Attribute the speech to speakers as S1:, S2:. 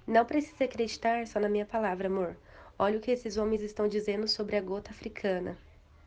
S1: Não precisa acreditar só na minha palavra, amor. Olha o que esses homens estão dizendo sobre a gota africana.